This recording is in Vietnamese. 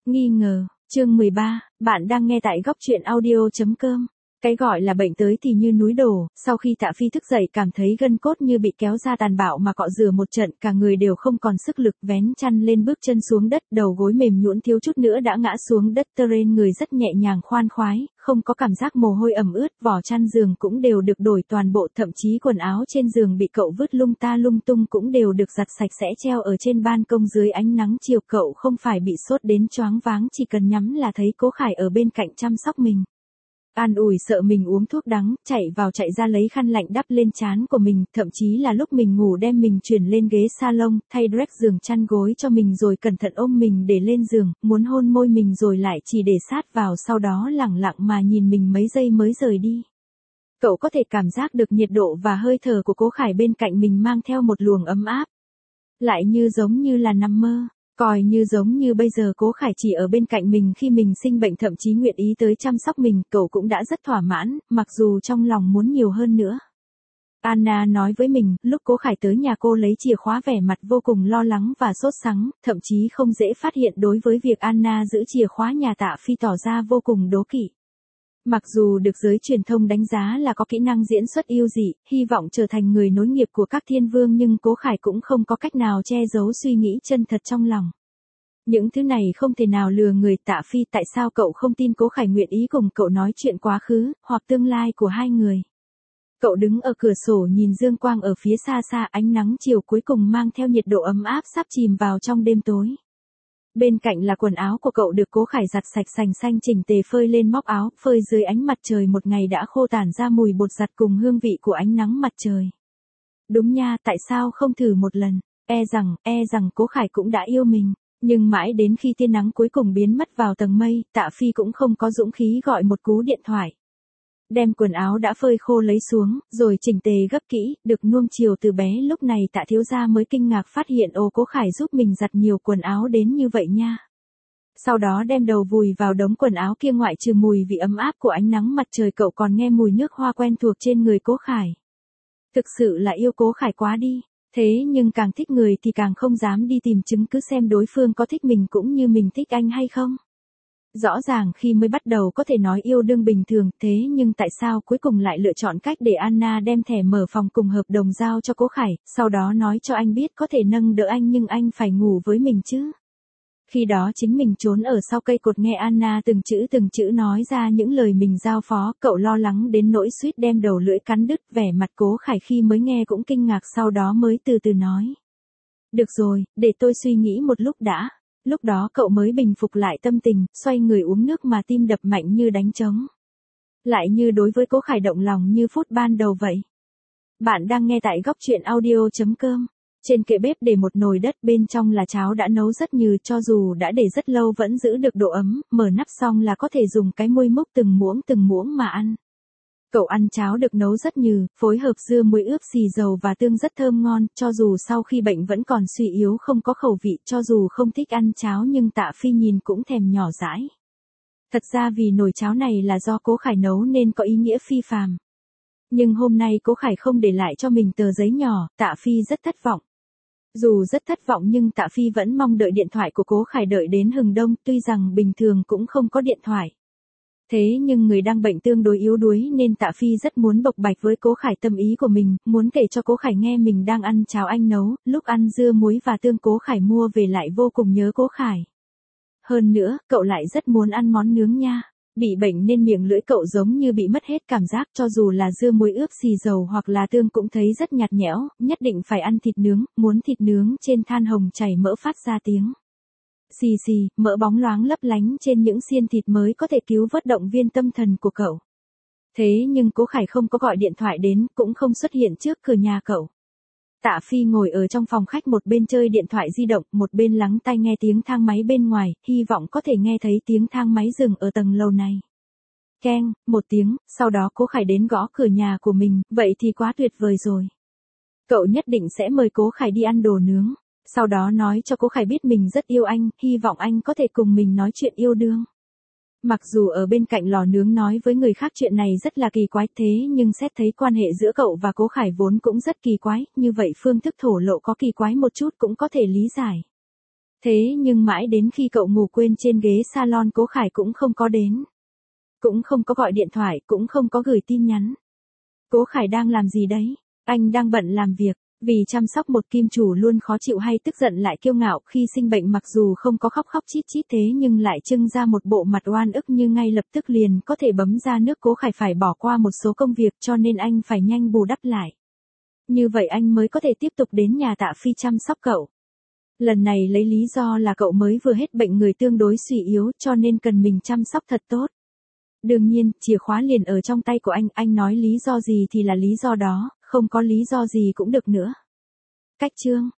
Nghi ngờ, chương 13, bạn đang nghe tại góc truyện audio.com. Cái gọi là bệnh tới thì như núi đổ, sau khi Tạ Phi thức dậy cảm thấy gân cốt như bị kéo ra tàn bạo mà cọ rửa một trận, cả người đều không còn sức lực, vén chăn lên bước chân xuống đất, đầu gối mềm nhũn thiếu chút nữa đã ngã xuống đất, trên người rất nhẹ nhàng khoan khoái, không có cảm giác mồ hôi ẩm ướt, vỏ chăn giường cũng đều được đổi toàn bộ, thậm chí quần áo trên giường bị cậu vứt lung ta lung tung cũng đều được giặt sạch sẽ treo ở trên ban công dưới ánh nắng chiều, cậu không phải bị sốt đến choáng váng, chỉ cần nhắm là thấy Cố Khải ở bên cạnh chăm sóc mình. An ủi sợ mình uống thuốc đắng, chạy ra lấy khăn lạnh đắp lên trán của mình, thậm chí là lúc mình ngủ đem mình chuyển lên ghế salon, thay dress giường chăn gối cho mình rồi cẩn thận ôm mình để lên giường, muốn hôn môi mình rồi lại chỉ để sát vào, sau đó lẳng lặng mà nhìn mình mấy giây mới rời đi. Cậu có thể cảm giác được nhiệt độ và hơi thở của Cố Khải bên cạnh mình mang theo một luồng ấm áp. Lại giống như là nằm mơ. Coi như giống như bây giờ Cố Khải chỉ ở bên cạnh mình khi mình sinh bệnh, thậm chí nguyện ý tới chăm sóc mình, cậu cũng đã rất thỏa mãn, mặc dù trong lòng muốn nhiều hơn nữa. Anna nói với mình, lúc Cố Khải tới nhà cô lấy chìa khóa vẻ mặt vô cùng lo lắng và sốt sắng, thậm chí không dễ phát hiện đối với việc Anna giữ chìa khóa nhà Tạ Phi tỏ ra vô cùng đố kỵ. Mặc dù được giới truyền thông đánh giá là có kỹ năng diễn xuất ưu dị, hy vọng trở thành người nối nghiệp của các thiên vương, nhưng Cố Khải cũng không có cách nào che giấu suy nghĩ chân thật trong lòng. Những thứ này không thể nào lừa người. Tạ Phi, tại sao cậu không tin Cố Khải nguyện ý cùng cậu nói chuyện quá khứ, hoặc tương lai của hai người? Cậu đứng ở cửa sổ nhìn dương quang ở phía xa xa, ánh nắng chiều cuối cùng mang theo nhiệt độ ấm áp sắp chìm vào trong đêm tối. Bên cạnh là quần áo của cậu được Cố Khải giặt sạch sành xanh chỉnh tề phơi lên móc áo, phơi dưới ánh mặt trời một ngày đã khô, tản ra mùi bột giặt cùng hương vị của ánh nắng mặt trời. Đúng nha, tại sao không thử một lần, e rằng Cố Khải cũng đã yêu mình. Nhưng mãi đến khi tia nắng cuối cùng biến mất vào tầng mây, Tạ Phi cũng không có dũng khí gọi một cú điện thoại. Đem quần áo đã phơi khô lấy xuống, rồi chỉnh tề gấp kỹ, được nuông chiều từ bé, lúc này Tạ thiếu gia mới kinh ngạc phát hiện Cố Khải giúp mình giặt nhiều quần áo đến như vậy nha. Sau đó đem đầu vùi vào đống quần áo kia, ngoại trừ mùi vị ấm áp của ánh nắng mặt trời, cậu còn nghe mùi nước hoa quen thuộc trên người Cố Khải. Thực sự là yêu Cố Khải quá đi. Thế nhưng càng thích người thì càng không dám đi tìm chứng cứ xem đối phương có thích mình cũng như mình thích anh hay không. Rõ ràng khi mới bắt đầu có thể nói yêu đương bình thường, thế nhưng tại sao cuối cùng lại lựa chọn cách để Anna đem thẻ mở phòng cùng hợp đồng giao cho Cố Khải, sau đó nói cho anh biết có thể nâng đỡ anh nhưng anh phải ngủ với mình chứ. Khi đó chính mình trốn ở sau cây cột nghe Anna từng chữ nói ra những lời mình giao phó, cậu lo lắng đến nỗi suýt đem đầu lưỡi cắn đứt, vẻ mặt Cố Khải khi mới nghe cũng kinh ngạc, sau đó mới từ từ nói. Được rồi, để tôi suy nghĩ một lúc đã. Lúc đó cậu mới bình phục lại tâm tình, xoay người uống nước mà tim đập mạnh như đánh trống. Lại như đối với Cố Khải động lòng như phút ban đầu vậy. Bạn đang nghe tại góc truyện audio.com. Trên kệ bếp để một nồi đất, bên trong là cháo đã nấu rất nhừ, cho dù đã để rất lâu vẫn giữ được độ ấm, mở nắp xong là có thể dùng cái muôi múc từng muỗng mà ăn. Cậu ăn cháo được nấu rất nhừ, phối hợp dưa muối ướp xì dầu và tương rất thơm ngon, cho dù sau khi bệnh vẫn còn suy yếu không có khẩu vị, cho dù không thích ăn cháo nhưng Tạ Phi nhìn cũng thèm nhỏ dãi. Thật ra vì nồi cháo này là do Cố Khải nấu nên có ý nghĩa phi phàm. Nhưng hôm nay Cố Khải không để lại cho mình tờ giấy nhỏ, Tạ Phi rất thất vọng. Dù rất thất vọng nhưng Tạ Phi vẫn mong đợi điện thoại của Cố Khải đợi đến hừng đông, tuy rằng bình thường cũng không có điện thoại. Thế nhưng người đang bệnh tương đối yếu đuối nên Tạ Phi rất muốn bộc bạch với Cố Khải tâm ý của mình, muốn kể cho Cố Khải nghe mình đang ăn cháo anh nấu, lúc ăn dưa muối và tương Cố Khải mua về lại vô cùng nhớ Cố Khải. Hơn nữa, cậu lại rất muốn ăn món nướng nha. Bị bệnh nên miệng lưỡi cậu giống như bị mất hết cảm giác, cho dù là dưa muối ướp xì dầu hoặc là tương cũng thấy rất nhạt nhẽo, nhất định phải ăn thịt nướng, muốn thịt nướng trên than hồng chảy mỡ phát ra tiếng xì xì, mỡ bóng loáng lấp lánh trên những xiên thịt mới có thể cứu vớt động viên tâm thần của cậu. Thế nhưng Cố Khải không có gọi điện thoại đến, cũng không xuất hiện trước cửa nhà cậu. Tạ Phi ngồi ở trong phòng khách, một bên chơi điện thoại di động, một bên lắng tai nghe tiếng thang máy bên ngoài, hy vọng có thể nghe thấy tiếng thang máy dừng ở tầng lầu này. Keng, một tiếng, sau đó Cố Khải đến gõ cửa nhà của mình, vậy thì quá tuyệt vời rồi. Cậu nhất định sẽ mời Cố Khải đi ăn đồ nướng, sau đó nói cho Cố Khải biết mình rất yêu anh, hy vọng anh có thể cùng mình nói chuyện yêu đương. Mặc dù ở bên cạnh lò nướng nói với người khác chuyện này rất là kỳ quái, thế nhưng xét thấy quan hệ giữa cậu và Cố Khải vốn cũng rất kỳ quái, như vậy phương thức thổ lộ có kỳ quái một chút cũng có thể lý giải. Thế nhưng mãi đến khi cậu ngủ quên trên ghế salon Cố Khải cũng không có đến. Cũng không có gọi điện thoại, cũng không có gửi tin nhắn. Cố Khải đang làm gì đấy? Anh đang bận làm việc. Vì chăm sóc một kim chủ luôn khó chịu hay tức giận lại kiêu ngạo khi sinh bệnh, mặc dù không có khóc khóc chít chít thế nhưng lại trưng ra một bộ mặt oan ức như ngay lập tức liền có thể bấm ra nước. Cố Khải phải bỏ qua một số công việc cho nên anh phải nhanh bù đắp lại. Như vậy anh mới có thể tiếp tục đến nhà Tạ Phi chăm sóc cậu. Lần này lấy lý do là cậu mới vừa hết bệnh, người tương đối suy yếu cho nên cần mình chăm sóc thật tốt. Đương nhiên, chìa khóa liền ở trong tay của anh nói lý do gì thì là lý do đó, không có lý do gì cũng được nữa. Cách chương